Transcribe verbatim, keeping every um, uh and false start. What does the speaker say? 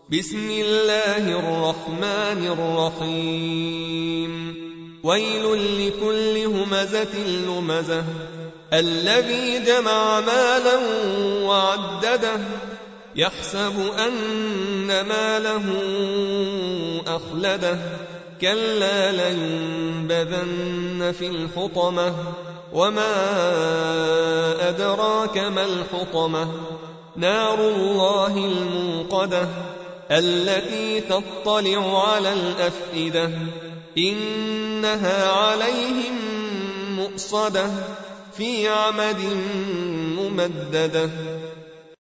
بسم الله الرحمن الرحيم ويل لكل همزة لمزة الذي جمع مالا وعدده يحسب أن ماله أخلده كلا لينبذن في الحطمة وما أدراك ما الحطمة نار الله الموقدة التي تطلع على الأفئدة إنها عليهم مؤصدة في عمد ممددة